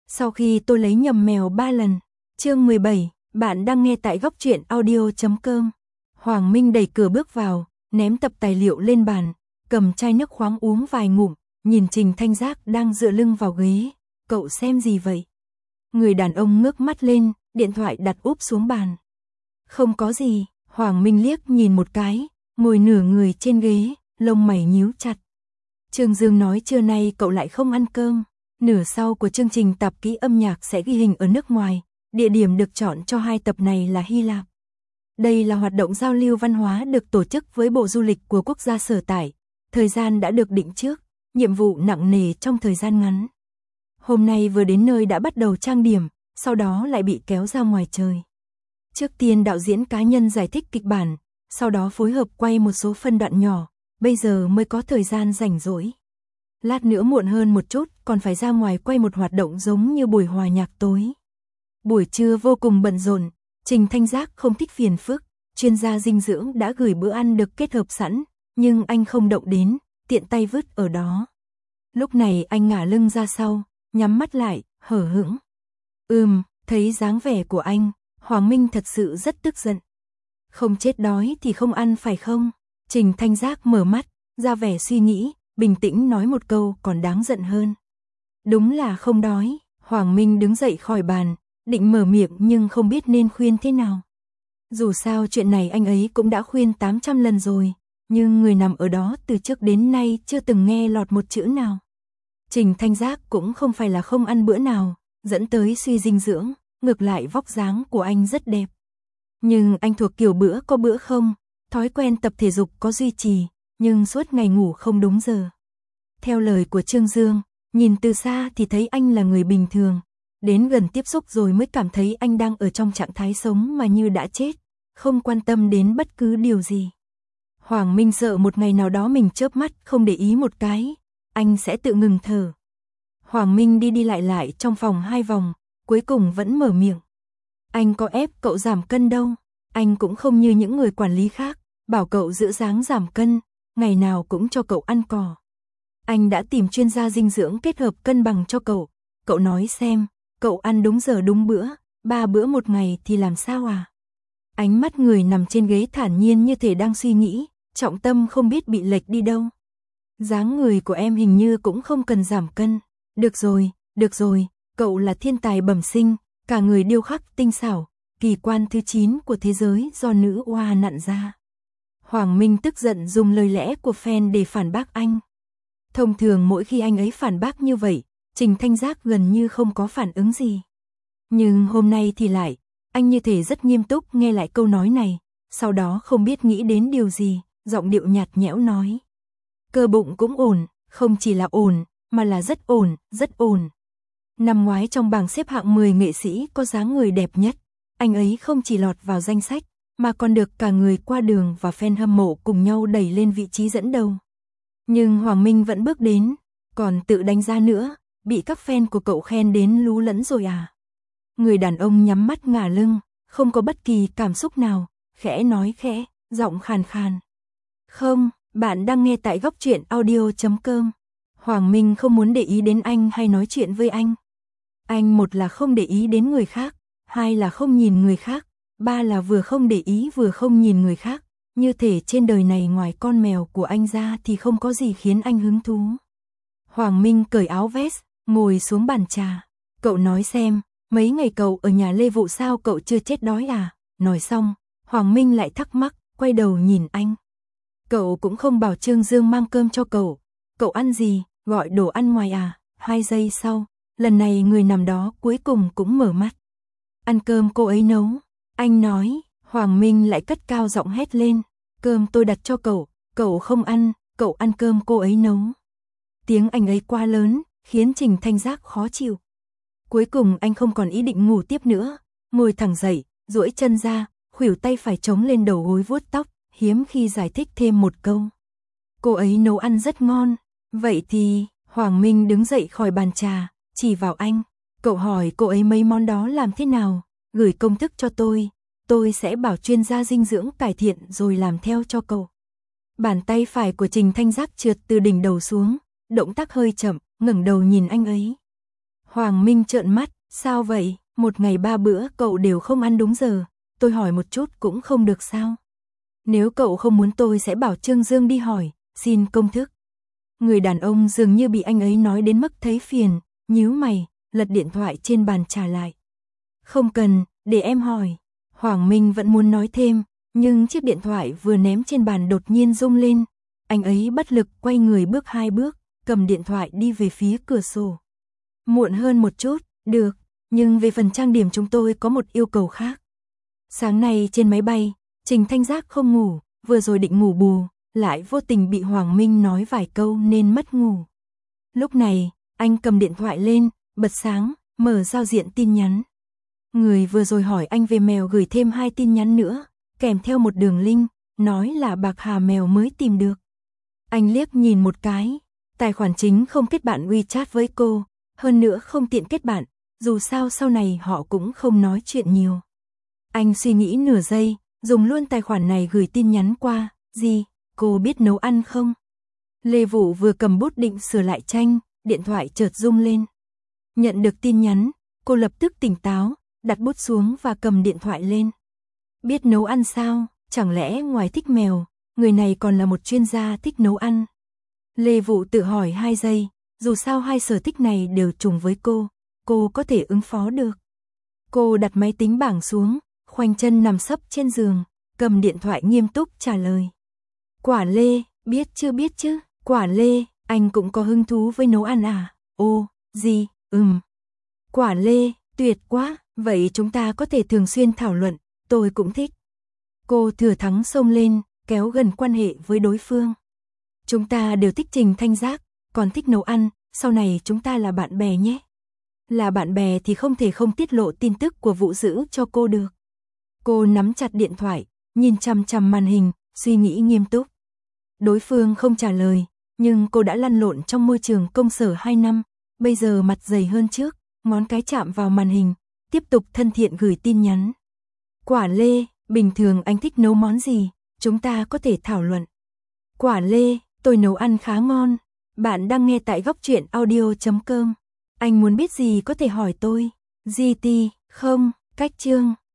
Sau khi tôi lấy nhầm mèo 3 lần. Chương 17, bạn đang nghe tại góc truyện audio.com. Hoàng Minh đẩy cửa bước vào, ném tập tài liệu lên bàn, cầm chai nước khoáng uống vài ngụm, nhìn Trình Thanh Giác đang dựa lưng vào ghế. Cậu xem gì vậy? Người đàn ông ngước mắt lên, điện thoại đặt úp xuống bàn. Không có gì, Hoàng Minh liếc nhìn một cái, ngồi nửa người trên ghế, lông mày nhíu chặt. Trương Dương nói trưa nay cậu lại không ăn cơm. Nửa sau của chương trình tạp kỹ âm nhạc sẽ ghi hình ở nước ngoài, địa điểm được chọn cho 2 tập này là Hy Lạp. Đây là hoạt động giao lưu văn hóa được tổ chức với Bộ Du lịch của quốc gia sở tại, thời gian đã được định trước, nhiệm vụ nặng nề trong thời gian ngắn. Hôm nay vừa đến nơi đã bắt đầu trang điểm, sau đó lại bị kéo ra ngoài trời. Trước tiên đạo diễn cá nhân giải thích kịch bản, sau đó phối hợp quay một số phân đoạn nhỏ, bây giờ mới có thời gian rảnh rỗi. Lát nữa muộn hơn một chút, còn phải ra ngoài quay một hoạt động giống như buổi hòa nhạc tối. Buổi trưa vô cùng bận rộn, Trình Thanh Giác không thích phiền phức, chuyên gia dinh dưỡng đã gửi bữa ăn được kết hợp sẵn, nhưng anh không động đến, tiện tay vứt ở đó. Lúc này anh ngả lưng ra sau, nhắm mắt lại, hở hững. Thấy dáng vẻ của anh, Hoàng Minh thật sự rất tức giận. Không chết đói thì không ăn phải không? Trình Thanh Giác mở mắt, ra vẻ suy nghĩ, bình tĩnh nói một câu còn đáng giận hơn. Đúng là không đói. Hoàng Minh đứng dậy khỏi bàn, định mở miệng nhưng không biết nên khuyên thế nào. Dù sao chuyện này anh ấy cũng đã khuyên 800 lần rồi, nhưng người nằm ở đó từ trước đến nay chưa từng nghe lọt một chữ nào. Trình Thanh Giác cũng không phải là không ăn bữa nào, dẫn tới suy dinh dưỡng, ngược lại vóc dáng của anh rất đẹp. Nhưng anh thuộc kiểu bữa có bữa không, thói quen tập thể dục có duy trì, nhưng suốt ngày ngủ không đúng giờ. Theo lời của Trương Dương, nhìn từ xa thì thấy anh là người bình thường, đến gần tiếp xúc rồi mới cảm thấy anh đang ở trong trạng thái sống mà như đã chết, không quan tâm đến bất cứ điều gì. Hoàng Minh sợ một ngày nào đó mình chớp mắt không để ý một cái, anh sẽ tự ngừng thở. Hoàng Minh đi lại trong phòng 2 vòng, cuối cùng vẫn mở miệng. Anh có ép cậu giảm cân đâu, anh cũng không như những người quản lý khác, bảo cậu giữ dáng giảm cân, ngày nào cũng cho cậu ăn cỏ. Anh đã tìm chuyên gia dinh dưỡng kết hợp cân bằng cho cậu, cậu nói xem, cậu ăn đúng giờ đúng bữa, 3 bữa một ngày thì làm sao à? Ánh mắt người nằm trên ghế thản nhiên như thể đang suy nghĩ, trọng tâm không biết bị lệch đi đâu. Dáng người của em hình như cũng không cần giảm cân. Được rồi, cậu là thiên tài bẩm sinh, cả người điêu khắc tinh xảo, kỳ quan thứ 9 của thế giới do nữ oa nặn ra. Hoàng Minh tức giận dùng lời lẽ của fan để phản bác anh. Thông thường mỗi khi anh ấy phản bác như vậy, Trình Thanh Giác gần như không có phản ứng gì. Nhưng hôm nay thì lại, anh như thể rất nghiêm túc nghe lại câu nói này, sau đó không biết nghĩ đến điều gì, giọng điệu nhạt nhẽo nói. Cơ bụng cũng ổn, không chỉ là ổn, mà là rất ổn, rất ổn. Năm ngoái trong bảng xếp hạng 10 nghệ sĩ có dáng người đẹp nhất, anh ấy không chỉ lọt vào danh sách, mà còn được cả người qua đường và fan hâm mộ cùng nhau đẩy lên vị trí dẫn đầu. Nhưng Hoàng Minh vẫn bước đến, còn tự đánh giá nữa, bị các fan của cậu khen đến lú lẫn rồi à? Người đàn ông nhắm mắt ngả lưng, không có bất kỳ cảm xúc nào, khẽ nói khẽ, giọng khàn khàn. Không, bạn đang nghe tại góc truyện audio.com. Hoàng Minh không muốn để ý đến anh hay nói chuyện với anh. Anh một là không để ý đến người khác, 2 là không nhìn người khác, 3 là vừa không để ý vừa không nhìn người khác. Như thể trên đời này ngoài con mèo của anh ra thì không có gì khiến anh hứng thú. Hoàng Minh cởi áo vest, ngồi xuống bàn trà. Cậu nói xem, mấy ngày cậu ở nhà Lê Vụ sao cậu chưa chết đói à? Nói xong, Hoàng Minh lại thắc mắc, quay đầu nhìn anh. Cậu cũng không bảo Trương Dương mang cơm cho cậu. Cậu ăn gì, gọi đồ ăn ngoài à? 2 giây sau, lần này người nằm đó cuối cùng cũng mở mắt. Ăn cơm cô ấy nấu. Anh nói. Hoàng Minh lại cất cao giọng hét lên. Cơm tôi đặt cho cậu, cậu không ăn, cậu ăn cơm cô ấy nấu. Tiếng anh ấy quá lớn, khiến Trình Thanh Giác khó chịu. Cuối cùng anh không còn ý định ngủ tiếp nữa, ngồi thẳng dậy, duỗi chân ra, khuỷu tay phải chống lên đầu gối vuốt tóc, hiếm khi giải thích thêm một câu. Cô ấy nấu ăn rất ngon, vậy thì, Hoàng Minh đứng dậy khỏi bàn trà, chỉ vào anh. Cậu hỏi cô ấy mấy món đó làm thế nào, gửi công thức cho tôi sẽ bảo chuyên gia dinh dưỡng cải thiện rồi làm theo cho cậu. Bàn tay phải của Trình Thanh Giác trượt từ đỉnh đầu xuống, động tác hơi chậm, ngẩng đầu nhìn anh ấy. Hoàng Minh trợn mắt, sao vậy, một ngày 3 bữa cậu đều không ăn đúng giờ, tôi hỏi một chút cũng không được sao? Nếu cậu không muốn tôi sẽ bảo Trương Dương đi hỏi, xin công thức. Người đàn ông dường như bị anh ấy nói đến mức thấy phiền, nhíu mày, lật điện thoại trên bàn trả lại. Không cần, để em hỏi. Hoàng Minh vẫn muốn nói thêm, nhưng chiếc điện thoại vừa ném trên bàn đột nhiên rung lên. Anh ấy bất lực quay người bước 2 bước, cầm điện thoại đi về phía cửa sổ. Muộn hơn một chút, được, nhưng về phần trang điểm chúng tôi có một yêu cầu khác. Sáng nay trên máy bay, Trình Thanh Giác không ngủ, vừa rồi định ngủ bù, lại vô tình bị Hoàng Minh nói vài câu nên mất ngủ. Lúc này, anh cầm điện thoại lên, bật sáng, mở giao diện tin nhắn. Người vừa rồi hỏi anh về mèo gửi thêm 2 tin nhắn nữa, kèm theo một đường link, nói là Bạc Hà mèo mới tìm được. Anh liếc nhìn một cái, tài khoản chính không kết bạn WeChat với cô, hơn nữa không tiện kết bạn, dù sao sau này họ cũng không nói chuyện nhiều. Anh suy nghĩ nửa giây, dùng luôn tài khoản này gửi tin nhắn qua, gì, cô biết nấu ăn không? Lê Vũ vừa cầm bút định sửa lại tranh, điện thoại chợt rung lên. Nhận được tin nhắn, cô lập tức tỉnh táo, đặt bút xuống và cầm điện thoại lên. Biết nấu ăn sao, chẳng lẽ ngoài thích mèo, người này còn là một chuyên gia thích nấu ăn? Lê Vũ tự hỏi 2 giây, dù sao hai sở thích này đều trùng với cô có thể ứng phó được. Cô đặt máy tính bảng xuống, khoanh chân nằm sấp trên giường, cầm điện thoại nghiêm túc trả lời. Quả Lê, biết chứ, Quả Lê, anh cũng có hứng thú với nấu ăn à? Ô, gì, Quả Lê, tuyệt quá, vậy chúng ta có thể thường xuyên thảo luận, tôi cũng thích. Cô thừa thắng xông lên, kéo gần quan hệ với đối phương. Chúng ta đều thích Trình Thanh Giác, còn thích nấu ăn, sau này chúng ta là bạn bè nhé. Là bạn bè thì không thể không tiết lộ tin tức của Vũ Dữ cho cô được. Cô nắm chặt điện thoại, nhìn chằm chằm màn hình, suy nghĩ nghiêm túc. Đối phương không trả lời, nhưng cô đã lăn lộn trong môi trường công sở 2 năm, bây giờ mặt dày hơn trước, ngón cái chạm vào màn hình, tiếp tục thân thiện gửi tin nhắn. Quả Lê, bình thường anh thích nấu món gì, chúng ta có thể thảo luận. Quả Lê, tôi nấu ăn khá ngon. Bạn đang nghe tại góc truyện audio.com. Anh muốn biết gì có thể hỏi tôi. GT, không, cách chương.